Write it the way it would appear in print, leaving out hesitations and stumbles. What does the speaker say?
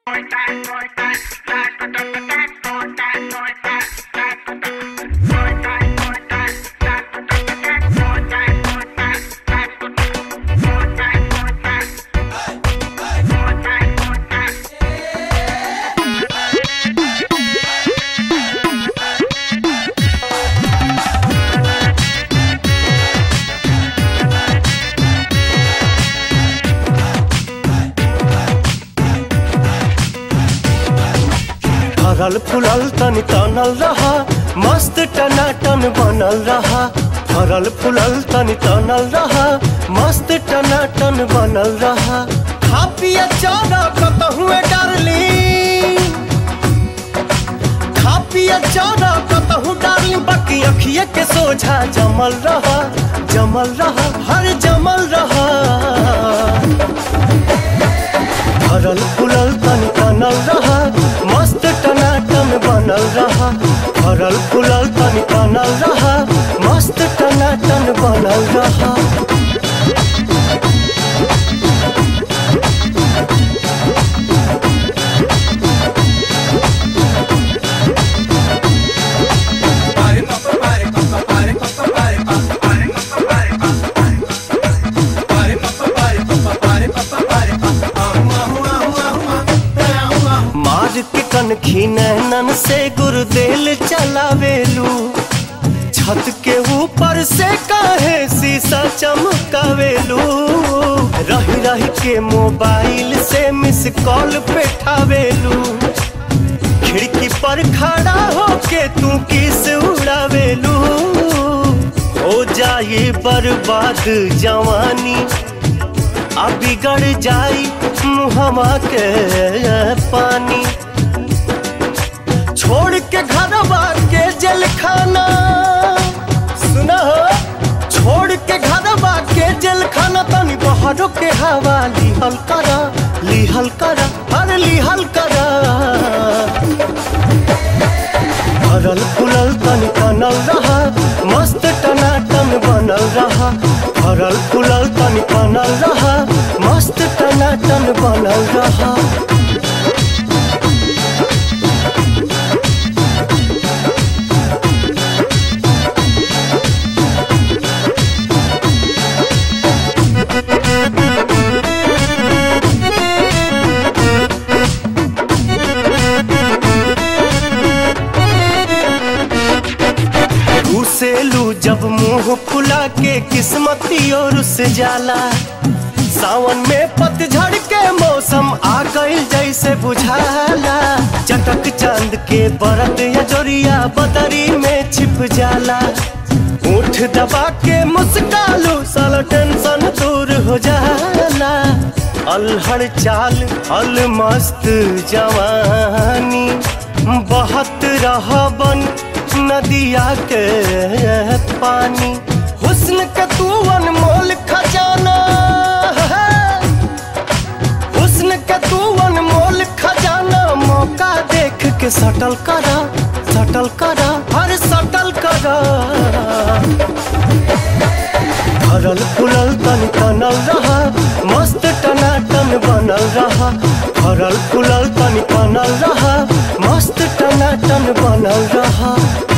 फरल फुलल तन तनल रहा, मस्त टनाटन बनल रहा। फरल फुलल तन तनल रहा, मस्त टनाटन बनल रहा। खा पिया चारा कतहु डार्लिंग, खा पिया चारा कतहु डार्लिंग। बाकी अखिए के सोझा जमल रहा, जमल रहा, हर जमल रहा। फरल फुलल तन तनल रहा, मस्त टनाटन बनल रहा। फरल फुलल तन तनल रहा, मस्त टनाटन बनल रहा। कनखी नैनन से गुरुदेल चलावेलू, छत के ऊपर से काहे शीशा चमकावेलू। रही रही के मोबाइल से मिस कॉल पेठावेलू, खिड़की पर खड़ा होके तू किस उड़ावेलू। हो जाए बर्बाद जवानी, आ बिगड़ जाई मुहमा के पानी। छोड़ के घरवा के जेल खाना, सुना हो, छोड़ के घरवा के जेल खाना। तनी बहरों के हवा लिहल करा, लिहल करा, हर लिहल करा। फरल फुलल तन तनल रहा, मस्त टनाटन बनल रहा। फरल फुलल तन तनल रहा, मस्त टनाटन बनल रहा। जब मुंह फुला के किस्मती और से जाला, सावन में पतझड़ के मौसम आ गइल जैसे बुझाला। चटक चांद के बरत या जोरिया बदरी में छिप जाला। ऊँट दबा के मुस्कालू, साला टेंशन दूर हो जाला। अलहड़ चाल अल मस्त जवानी, बहत रहा बन नदिया के पानी। हुस्न के तू अनमोल खजाना है, हुस्न के तू अनमोल खजाना। मौका देख के सटल करा, सटल करा, हर सटल करा। फरल फुलल तन तनल रहा, मस्त टनाटन बनल रहा। फरल फुलल तन तनल रहा, मस्त टनाटन बनल रहा।